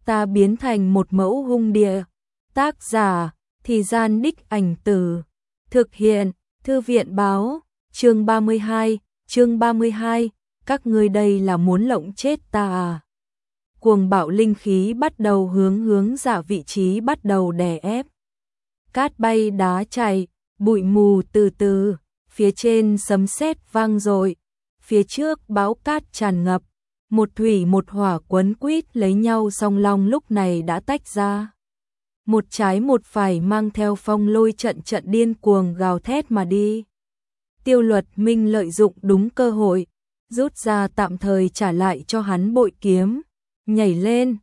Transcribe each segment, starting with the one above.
ta biến thành một mẫu hung địa. Tác giả, Thì Gian Đích Ảnh Tử. Thực hiện, Thư viện báo, chương 32, các ngươi đây là muốn lộng chết ta à? Cuồng bạo linh khí bắt đầu hướng dạ vị trí bắt đầu đè ép. Cát bay đá chạy, bụi mù từ từ, phía trên sấm sét vang dội, phía trước bão cát tràn ngập, một thủy một hỏa quấn quýt lấy nhau song long lúc này đã tách ra. Một trái một phải mang theo phong lôi trận điên cuồng gào thét mà đi. Tiêu Luật Minh lợi dụng đúng cơ hội, rút ra tạm thời trả lại cho hắn bội kiếm, nhảy lên,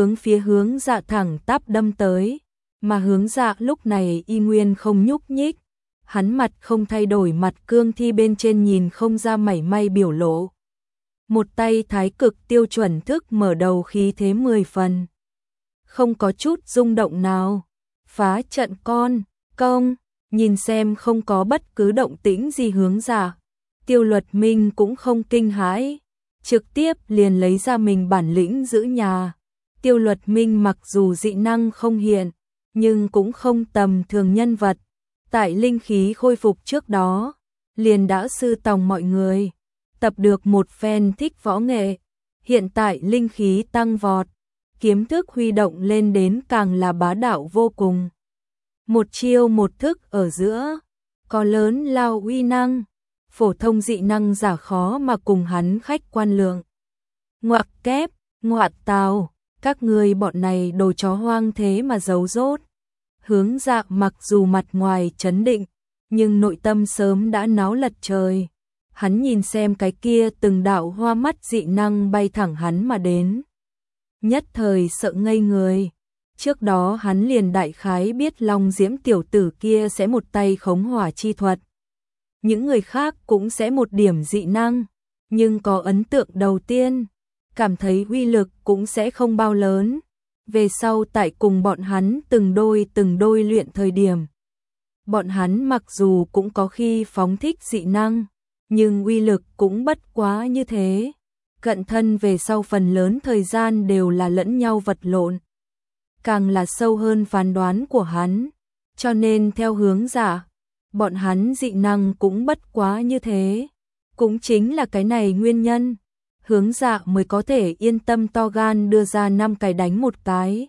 hướng dạ thẳng tắp đâm tới, mà hướng dạ lúc này y nguyên không nhúc nhích, hắn mặt không thay đổi, mặt cương thi bên trên nhìn không ra mảy may biểu lộ. Một tay thái cực tiêu chuẩn thức mở đầu khí thế 10 phần. Không có chút rung động nào. Phá trận con, công, nhìn xem không có bất cứ động tĩnh gì hướng dạ. Tiêu Luật Minh cũng không kinh hãi, trực tiếp liền lấy ra mình bản lĩnh giữ nhà. Tiêu Luật Minh mặc dù dị năng không hiện, nhưng cũng không tầm thường nhân vật. Tại linh khí khôi phục trước đó, liền đã sư tòng mọi người, tập được một phen thích võ nghệ. Hiện tại linh khí tăng vọt, kiếm thức huy động lên đến càng là bá đạo vô cùng. Một chiêu một thức ở giữa, có lớn lao uy năng, phổ thông dị năng giả khó mà cùng hắn khách quan lượng. Ngoặc kép, ngoạt tào, các ngươi bọn này đồ chó hoang thế mà giấu rốt. Hướng dạ mặc dù mặt ngoài trấn định, nhưng nội tâm sớm đã náo lật trời. Hắn nhìn xem cái kia từng đạo hoa mắt dị năng bay thẳng hắn mà đến. Nhất thời sợ ngây người. Trước đó hắn liền đại khái biết Long Diễm tiểu tử kia sẽ một tay khống hỏa chi thuật. Những người khác cũng sẽ một điểm dị năng, nhưng có ấn tượng đầu tiên, cảm thấy uy lực cũng sẽ không bao lớn. Về sau tại cùng bọn hắn từng đôi luyện thời điểm, bọn hắn mặc dù cũng có khi phóng thích dị năng, nhưng uy lực cũng bất quá như thế. Cận thân về sau phần lớn thời gian đều là lẫn nhau vật lộn, càng là sâu hơn phán đoán của hắn, cho nên theo hướng dạ, bọn hắn dị năng cũng bất quá như thế. Cũng chính là cái này nguyên nhân, hướng dạ mới có thể yên tâm to gan đưa ra 5 cái đánh một cái.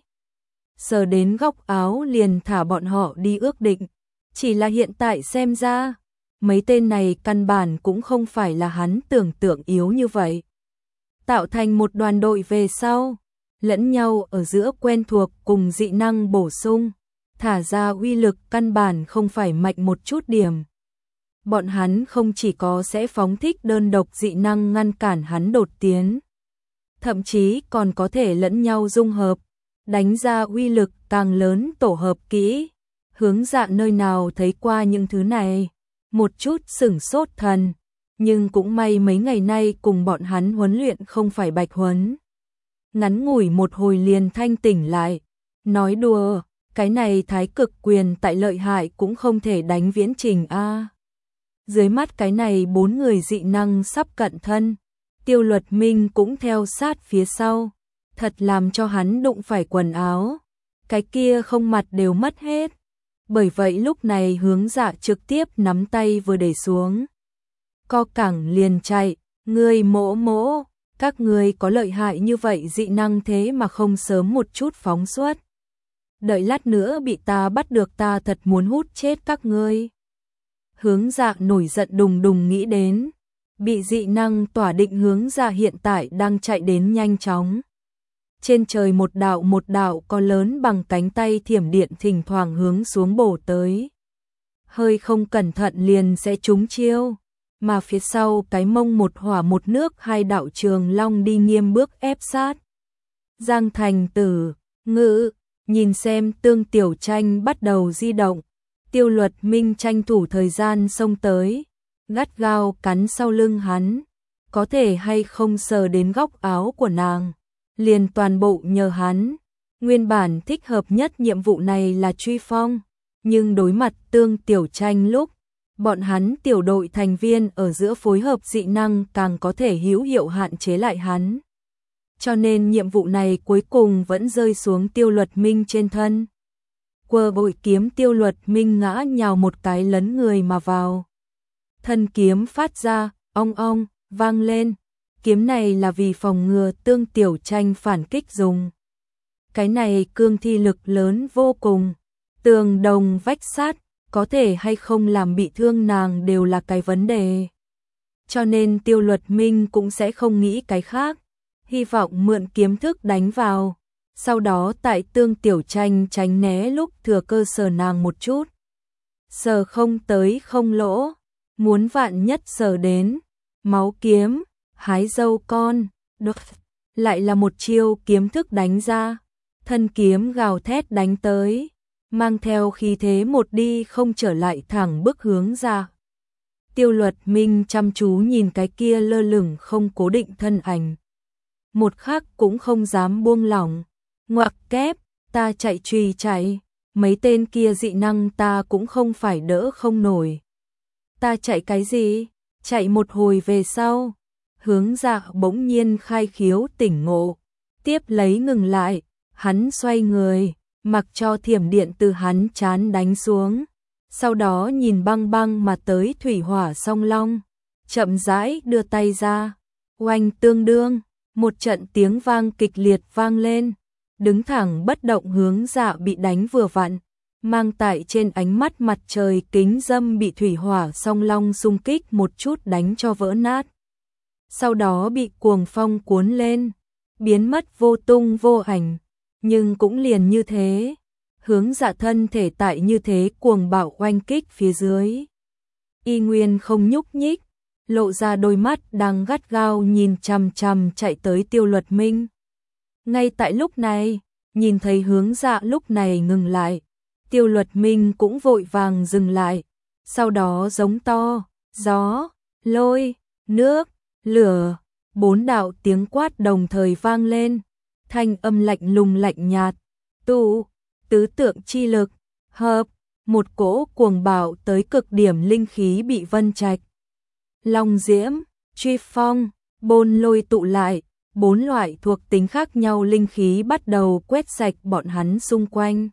Sờ đến góc áo liền thả bọn họ đi ước định, chỉ là hiện tại xem ra, mấy tên này căn bản cũng không phải là hắn tưởng tượng yếu như vậy. Tạo thành một đoàn đội về sau, lẫn nhau ở giữa quen thuộc cùng dị năng bổ sung, thả ra uy lực căn bản không phải mạnh một chút điểm. Bọn hắn không chỉ có sẽ phóng thích đơn độc dị năng ngăn cản hắn đột tiến, thậm chí còn có thể lẫn nhau dung hợp, đánh ra uy lực càng lớn tổ hợp kỹ. Hướng dạ nơi nào thấy qua những thứ này, một chút sửng sốt thần, nhưng cũng may mấy ngày nay cùng bọn hắn huấn luyện không phải bạch huấn. Ngắn ngủi một hồi liền thanh tỉnh lại, nói đùa, cái này thái cực quyền tại lợi hại cũng không thể đánh viễn trình a. Dưới mắt cái này 4 người dị năng sắp cận thân, Tiêu Luật Minh cũng theo sát phía sau, thật làm cho hắn đụng phải quần áo, cái kia không mặt đều mất hết. Bởi vậy lúc này hướng dạ trực tiếp nắm tay vừa để xuống, co cẳng liền chạy. Ngươi mỗ, các ngươi có lợi hại như vậy dị năng thế mà không sớm một chút phóng xuất. Đợi lát nữa bị ta bắt được ta thật muốn hút chết các ngươi. Hướng dạ nổi giận đùng đùng nghĩ đến, bị dị năng tỏa định hướng dạ hiện tại đang chạy đến nhanh chóng. Trên trời một đạo có lớn bằng cánh tay thiểm điện thỉnh thoảng hướng xuống bổ tới. Hơi không cẩn thận liền sẽ trúng chiêu, mà phía sau cái mông một hỏa một nước 2 đạo trường long đi nghiêm bước ép sát. Giang Thành Tử, Ngự, nhìn xem Tương Tiểu Tranh bắt đầu di động, Tiêu Luật Minh tranh thủ thời gian xông tới, gắt gao cắn sau lưng hắn, có thể hay không sờ đến góc áo của nàng, liền toàn bộ nhờ hắn. Nguyên bản thích hợp nhất nhiệm vụ này là truy phong, nhưng đối mặt Tương Tiểu Tranh lúc, bọn hắn tiểu đội thành viên ở giữa phối hợp dị năng càng có thể hữu hiệu hạn chế lại hắn. cho nên nhiệm vụ này cuối cùng vẫn rơi xuống Tiêu Luật Minh trên thân. Quơ bội kiếm, Tiêu Luật Minh ngã nhào một cái lấn người mà vào. Thân kiếm phát ra ong ong vang lên, kiếm này là vì phòng ngừa Tương Tiểu Tranh phản kích dùng. Cái này cương thi lực lớn vô cùng, tường đồng vách sắt, có thể hay không làm bị thương nàng đều là cái vấn đề. Cho nên Tiêu Luật Minh cũng sẽ không nghĩ cái khác, hy vọng mượn kiếm thức đánh vào, sau đó tại Tương Tiểu Tranh tránh né lúc thừa cơ sờ nàng một chút. Sờ không tới không lỗ, muốn vạn nhất sờ đến, máu kiếm, hái dâu con, được. Lại là một chiêu kiếm thức đánh ra, thân kiếm gào thét đánh tới, mang theo khí thế một đi không trở lại thẳng bước hướng ra. Tiêu Luật Minh chăm chú nhìn cái kia lơ lửng không cố định thân ảnh. Một khắc cũng không dám buông lỏng, ngoặc kép, ta chạy truy chạy, mấy tên kia dị năng ta cũng không phải đỡ không nổi. Ta chạy cái gì? Chạy một hồi về sau, hướng dạ bỗng nhiên khai khiếu tỉnh ngộ, tiếp lấy ngừng lại, hắn xoay người, mặc cho thiểm điện từ hắn trán đánh xuống, sau đó nhìn băng băng mà tới thủy hỏa song long, chậm rãi đưa tay ra, oanh tương đương, một trận tiếng vang kịch liệt vang lên, đứng thẳng bất động hướng dạ bị đánh vừa vặn, mang tại trên ánh mắt mặt trời kính dâm bị thủy hỏa song long xung kích một chút đánh cho vỡ nát. Sau đó bị cuồng phong cuốn lên, biến mất vô tung vô ảnh, nhưng cũng liền như thế, hướng dạ thân thể tại như thế cuồng bạo oanh kích phía dưới. Y nguyên không nhúc nhích, lộ ra đôi mắt đang gắt gao nhìn chằm chằm chạy tới Tiêu Luật Minh. Ngay tại lúc này, nhìn thấy hướng dạ lúc này ngừng lại, Tiêu Luật Minh cũng vội vàng dừng lại, sau đó giống to, gió, lôi, nước, lửa, 4 đạo tiếng quát đồng thời vang lên, thanh âm lạnh lùng lạnh nhạt, tứ tượng chi lực, hợp, một cỗ cuồng bạo tới cực điểm linh khí bị Vân Trạch, Long Diễm, Truy Phong, Bôn Lôi tụ lại, 4 loại thuộc tính khác nhau linh khí bắt đầu quét sạch bọn hắn xung quanh,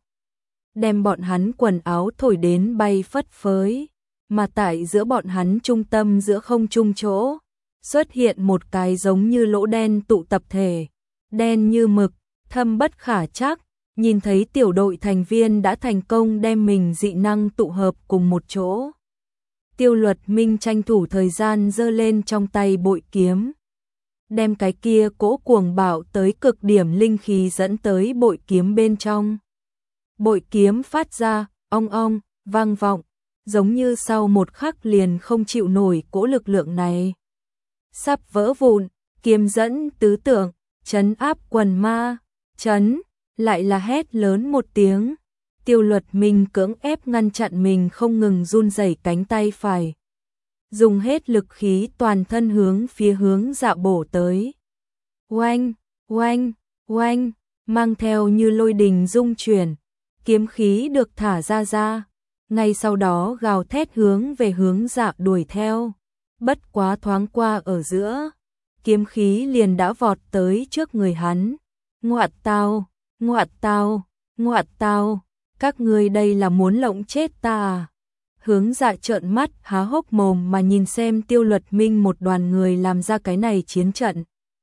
đem bọn hắn quần áo thổi đến bay phất phới, mà tại giữa bọn hắn trung tâm giữa không trung chỗ, xuất hiện một cái giống như lỗ đen tụ tập thể, đen như mực, thâm bất khả trắc, nhìn thấy tiểu đội thành viên đã thành công đem mình dị năng tụ hợp cùng một chỗ. Tiêu Luật Minh tranh thủ thời gian giơ lên trong tay bội kiếm, đem cái kia cỗ cuồng bạo tới cực điểm linh khí dẫn tới bội kiếm bên trong. Bội kiếm phát ra ong ong vang vọng, giống như sau một khắc liền không chịu nổi cỗ lực lượng này, sắp vỡ vụn. Kiếm dẫn tứ tượng, trấn áp quần ma, trấn, lại là hét lớn một tiếng. Tiêu Luật Minh cưỡng ép ngăn chặn mình không ngừng run rẩy cánh tay phải, dùng hết lực khí toàn thân hướng phía hướng dạ bổ tới. Oanh, oanh, oanh, mang theo như lôi đình rung chuyển, kiếm khí được thả ra, ngay sau đó gào thét hướng về hướng dạ đuổi theo. Bất quá thoáng qua ở giữa, kiếm khí liền đã vọt tới trước người hắn. Ngoạt tao, ngoạt tao, ngoạt tao, các ngươi đây là muốn lộng chết ta à? Hướng dạ trợn mắt há hốc mồm mà nhìn xem Tiêu Luật Minh một đoàn người làm ra cái này chiến trận.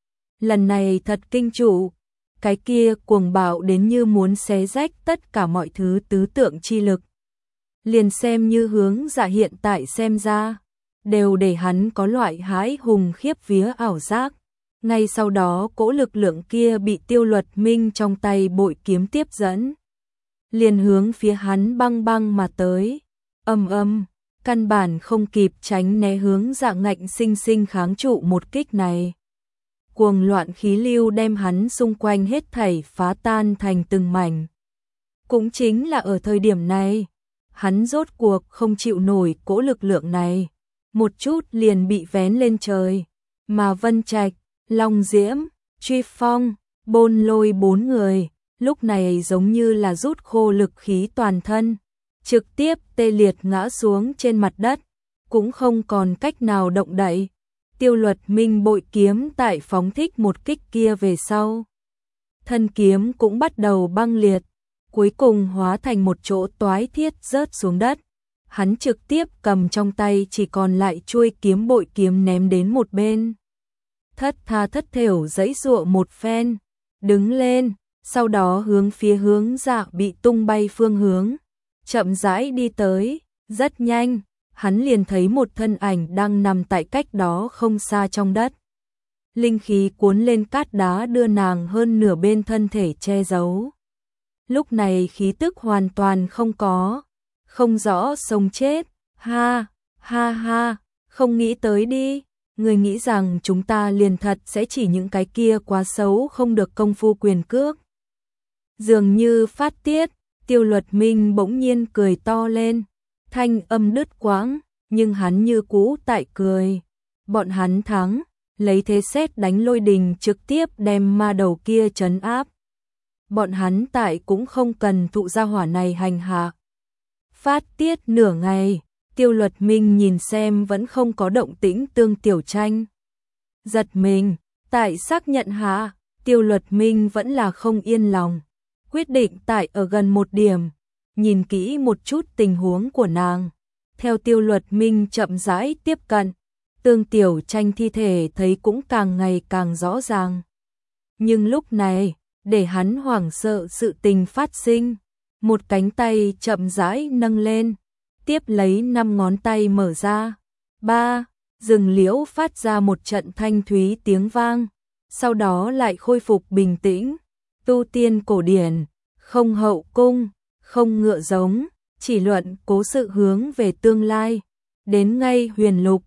Lần này thật kinh chủ, cái kia cuồng bạo đến như muốn xé rách tất cả mọi thứ tứ tượng chi lực. Liền xem như hướng dạ hiện tại xem ra, đều để hắn có loại hãi hùng khiếp vía ảo giác. Ngay sau đó cỗ lực lượng kia bị Tiêu Luật Minh trong tay bội kiếm tiếp dẫn, liền hướng phía hắn băng băng mà tới. Căn bản không kịp tránh né, hướng dạ ngạnh sinh sinh kháng trụ một kích này. Cuồng loạn khí lưu đem hắn xung quanh hết thảy phá tan thành từng mảnh. Cũng chính là ở thời điểm này, hắn rốt cuộc không chịu nổi cỗ lực lượng này, một chút liền bị vén lên trời, mà Vân Trạch, Long Diễm, Truy Phong, Bôn Lôi 4 người, lúc này giống như là rút khô lực khí toàn thân, trực tiếp tê liệt ngã xuống trên mặt đất, cũng không còn cách nào động đậy. Tiêu Luật Minh bội kiếm tại phóng thích một kích kia về sau. Thân kiếm cũng bắt đầu băng liệt, cuối cùng hóa thành một chỗ toái thiết rớt xuống đất. Hắn trực tiếp cầm trong tay chỉ còn lại chuôi kiếm bội kiếm ném đến một bên. Thất tha thất thểu giãy giụa một phen, đứng lên, sau đó hướng phía hướng dạ bị tung bay phương hướng, chậm rãi đi tới, rất nhanh, hắn liền thấy một thân ảnh đang nằm tại cách đó không xa trong đất. Linh khí cuốn lên cát đá đưa nàng hơn nửa bên thân thể che giấu. Lúc này khí tức hoàn toàn không có, không rõ sống chết, ha, ha ha, không nghĩ tới đi, người nghĩ rằng chúng ta liền thật sẽ chỉ những cái kia quá xấu không được công phu quyền cước. Dường như phát tiết, Tiêu Luật Minh bỗng nhiên cười to lên, thanh âm đứt quãng, nhưng hắn như cũ tại cười. Bọn hắn thắng, lấy thế sét đánh lôi đình trực tiếp đem ma đầu kia trấn áp. Bọn hắn tại cũng không cần thụ gia hỏa này hành hạ. Phát tiết nửa ngày, Tiêu Luật Minh nhìn xem vẫn không có động tĩnh Tương Tiểu Tranh. Giật mình, tại xác nhận hạ, Tiêu Luật Minh vẫn là không yên lòng. Quyết định tại ở gần một điểm, nhìn kỹ một chút tình huống của nàng. Theo Tiêu Luật Minh chậm rãi tiếp cận, Tương Tiểu Tranh thi thể thấy cũng càng ngày càng rõ ràng. Nhưng lúc này, để hắn hoảng sợ sự tình phát sinh, một cánh tay chậm rãi nâng lên, tiếp lấy 5 ngón tay mở ra. Rừng liễu phát ra một trận thanh thúy tiếng vang, sau đó lại khôi phục bình tĩnh. Tu tiên cổ điển, không hậu cung, không ngựa giống, chỉ luận cố sự hướng về tương lai. Đến ngay huyền lục,